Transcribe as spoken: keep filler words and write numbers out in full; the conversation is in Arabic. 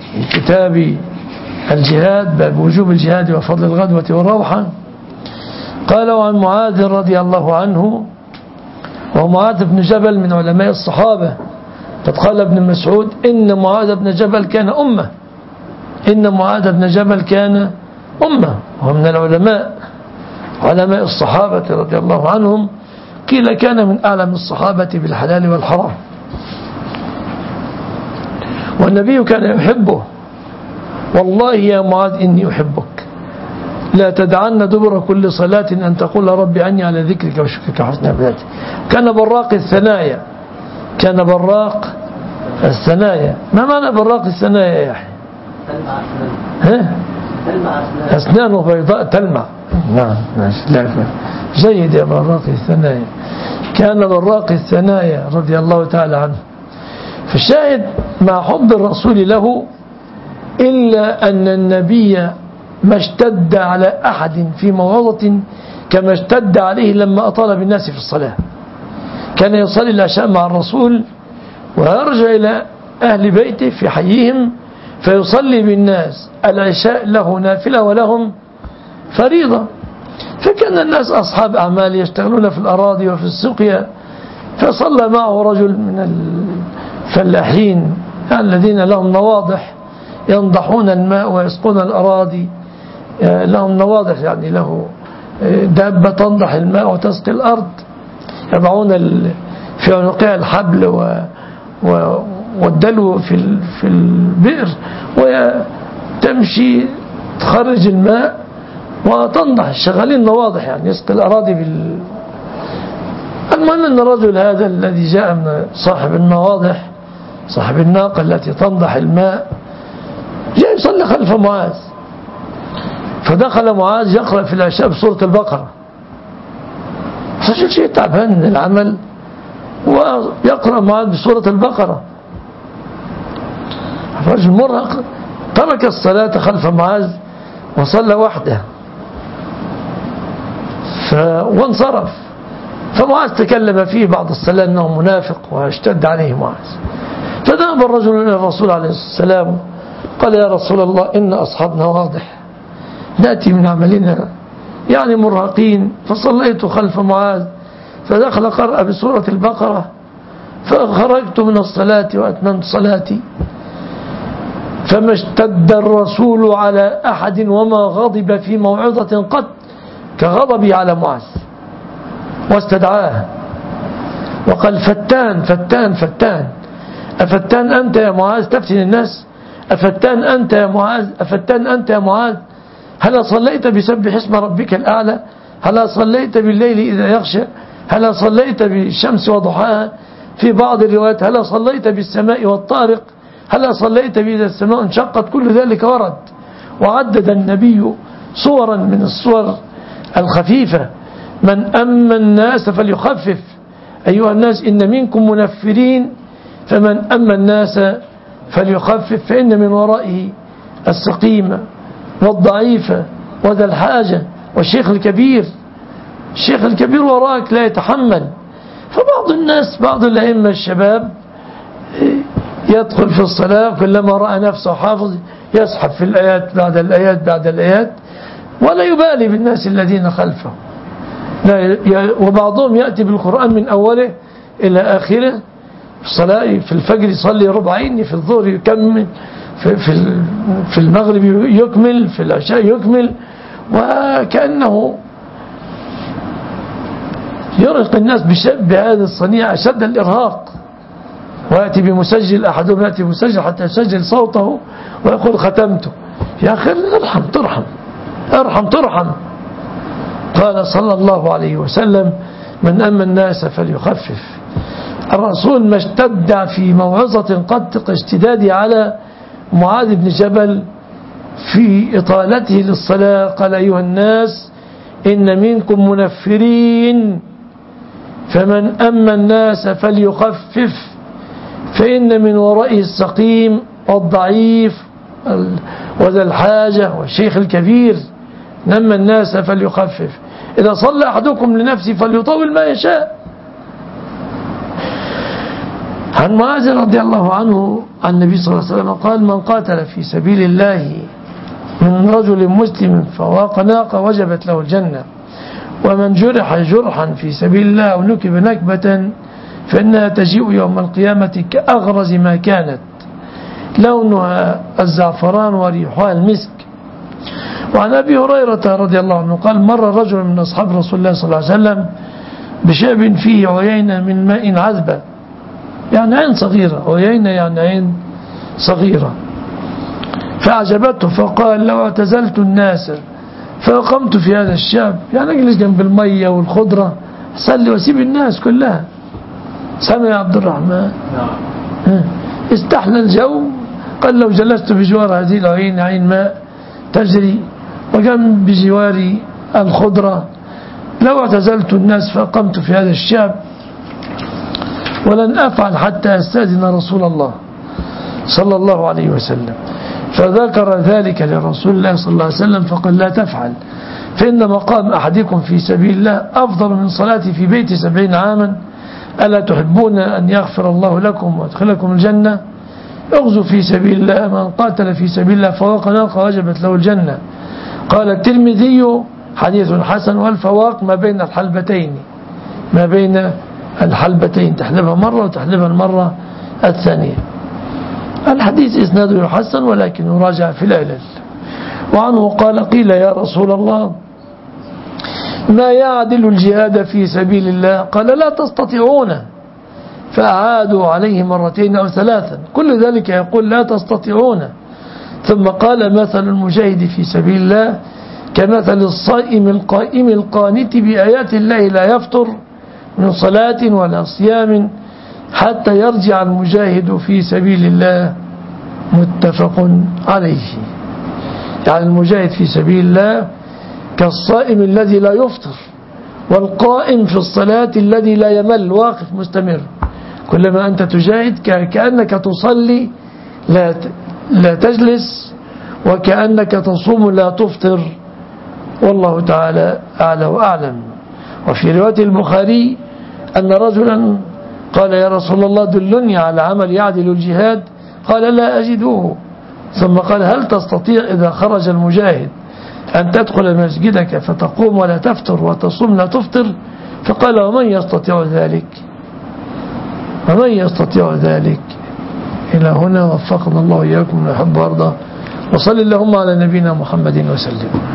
من كتاب الجهاد باب وجوب الجهاد وفضل الغدوة والروحة. قال عن معاذ رضي الله عنه، ومعاذ بن جبل من علماء الصحابة، قد قال ابن مسعود إن معاذ بن جبل كان أمة، إن معاذ بن جبل كان أمة، ومن العلماء علماء الصحابة رضي الله عنهم، قيل كان من أعلم الصحابة بالحلال والحرام، والنبي كان يحبه. والله يا معاذ إني أحبك، لا تدعن دبر كل صلاة أن تقول ربي عني على ذكرك وشكرك وحسن عبادتك. كان براق الثنايا، كان براق الثنايا. ما معنى براق الثنايا يا يحيى؟ ها؟ أسنانه بيضاء تلمع. نعم جيد يا براق الثنايا. كان براق الثنايا رضي الله تعالى عنه. فالشاهد مع حب الرسول له، إلا أن النبي ما اشتد على أحد في موعظة كما اشتد عليه لما أطال بالناس في الصلاة. كان يصلي العشاء مع الرسول ويرجع إلى أهل بيته في حيهم فيصلي بالناس العشاء، له نافلة ولهم فريضة. فكان الناس أصحاب أعمال يشتغلون في الأراضي وفي السقيا، فصلى معه رجل من الفلاحين الذين لهم نواضح ينضحون الماء ويسقون الأراضي، لهم نواضح يعني له دابة تنضح الماء وتسقي الأرض، يضعون في عنقها الحبل والدلو في في البئر وتمشي تخرج الماء وتنضح، شغالين نواضح يعني يسقي الأراضي بال... المهم أن الرجل هذا الذي جاء من صاحب النواضح صاحب الناقة التي تنضح الماء جاء يصلي خلف معاذ، فدخل معاذ يقرأ في العشاء بسورة البقرة. فشل شيء تعبان من العمل ويقرأ معاذ بسورة البقرة. الرجل مرهق ترك الصلاة خلف معاذ وصلى وحده ف... وانصرف. فمعاذ تكلم فيه بعد الصلاة أنه منافق واشتد عليه معاذ. فذهب الرجل إلى الرسول عليه السلام قال يا رسول الله إن أصحابنا واضح نأتي من عملنا يعني مرهقين، فصليت خلف معاذ فدخل قرأ بسورة البقرة فخرجت من الصلاة وأتممت صلاتي، فما اشتد الرسول على أحد وما غضب في موعظة قط كغضبي على معاذ، واستدعاه وقال فتان فتان فتان أفتان أنت يا معاذ تفتن الناس؟ أفتان أنت يا معاذ؟ أفتان أنت يا معاذ؟ هل صليت بسبح اسم ربك الأعلى؟ هل صليت بالليل إذا يغشى؟ هل صليت بالشمس وضحاها؟ في بعض الروايات هل صليت بالسماء والطارق؟ هل صليت بإذا السماء انشقت؟ كل ذلك ورد، وعدد النبي صورا من الصور الخفيفة. من أما الناس فليخفف أيها الناس إن منكم منفرين، فمن أما الناس فليخفف فإن من ورائه السقيم والضعيف وذا الحاجة والشيخ الكبير. الشيخ الكبير وراك لا يتحمل. فبعض الناس بعض الأئمة الشباب يدخل في الصلاة كلما رأى نفسه حافظ يسحب في الآيات بعد الآيات بعد الآيات ولا يبالي بالناس الذين خلفه. وبعضهم يأتي بالقرآن من أوله إلى آخره. في الصلاة في الفجر يصلي ربعين، في الظهر يكمل، في, في, في المغرب يكمل، في العشاء يكمل، وكأنه يرهق الناس بهذا الصنيع أشد الإرهاق. ويأتي بمسجل، أحدهم يأتي بمسجل حتى يسجل صوته ويقول ختمته. يا أخي ارحم ترحم ارحم ترحم. قال صلى الله عليه وسلم من أما الناس فليخفف. الرسول ما اشتد في موعظة قد اشتداده على معاذ بن جبل في إطالته للصلاة. قال أيها الناس إن منكم منفرين، فمن أما الناس فليخفف فإن من ورائه السقيم والضعيف وذا الحاجة والشيخ الكبير. نما الناس فليخفف. إذا صلى أحدكم لنفسه فليطول ما يشاء. عن معاذ رضي الله عنه عن النبي صلى الله عليه وسلم قال: من قاتل في سبيل الله من رجل مسلم فواق ناقة وجبت له الجنة، ومن جرح جرحا في سبيل الله أو نكب نكبة فإنها تجيء يوم القيامة كأغرز ما كانت، لونها الزعفران وريحها المسك. وعن أبي هريرة رضي الله عنه قال: مر رجل من أصحاب رسول الله صلى الله عليه وسلم بشاب فيه عيينة من ماء عذبة، يعني عين صغيرة، عيينة يعني عين صغيرة، فأعجبته فقال: لو اعتزلت الناس فأقمت في هذا الشاب، يعني أجلس جنب المية والخضرة أصلي وأسيب الناس كلها. سامع يا عبد الرحمن؟ استحلى الجو، قال: لو جلست بجوار هذه العين، عين ماء تجري، وجنب بجواري الخضرة، لو اعتزلت الناس فأقمت في هذا الشاب، ولن أفعل حتى أستأذن رسول الله صلى الله عليه وسلم. فذكر ذلك لرسول الله صلى الله عليه وسلم فقال: لا تفعل، فإن مقام أحدكم في سبيل الله أفضل من صلاة في بيت سبعين عاما، ألا تحبون أن يغفر الله لكم ويدخلكم الجنة؟ اغزوا في سبيل الله، من قاتل في سبيل الله فواق ناقة وجبت له الجنة. قال الترمذي: حديث حسن. والفواق ما بين الحلبتين، ما بين الحلبتين، تحلبها مرة وتحلبها المرة الثانية. الحديث إسناده يحسن ولكن يراجع في العلل. وعنه قال: قيل يا رسول الله ما يعدل الجهاد في سبيل الله؟ قال: لا تستطيعون. فأعادوا عليه مرتين أو ثلاثا، كل ذلك يقول لا تستطيعون. ثم قال: مثل المجاهد في سبيل الله كمثل الصائم القائم القانت بآيات الله لا يفطر من صلاة ولا صيام حتى يرجع المجاهد في سبيل الله، متفق عليه. يعني المجاهد في سبيل الله كالصائم الذي لا يفطر، والقائم في الصلاة الذي لا يمل، واقف مستمر. كلما أنت تجاهد كأنك تصلي لا لا تجلس، وكأنك تصوم لا تفطر، والله تعالى أعلى وأعلم. وفي رواية البخاري أن رجلا قال: يا رسول الله دلني على عمل يعدل الجهاد. قال: لا أجده. ثم قال: هل تستطيع إذا خرج المجاهد أن تدخل مسجدك فتقوم ولا تفطر وتصوم لا تفطر؟ فقال: ومن يستطيع ذلك؟ ومن يستطيع ذلك؟ إلى هنا وفقنا الله إياكم ونحب وارضى، وصل اللهم على نبينا محمد وسلم.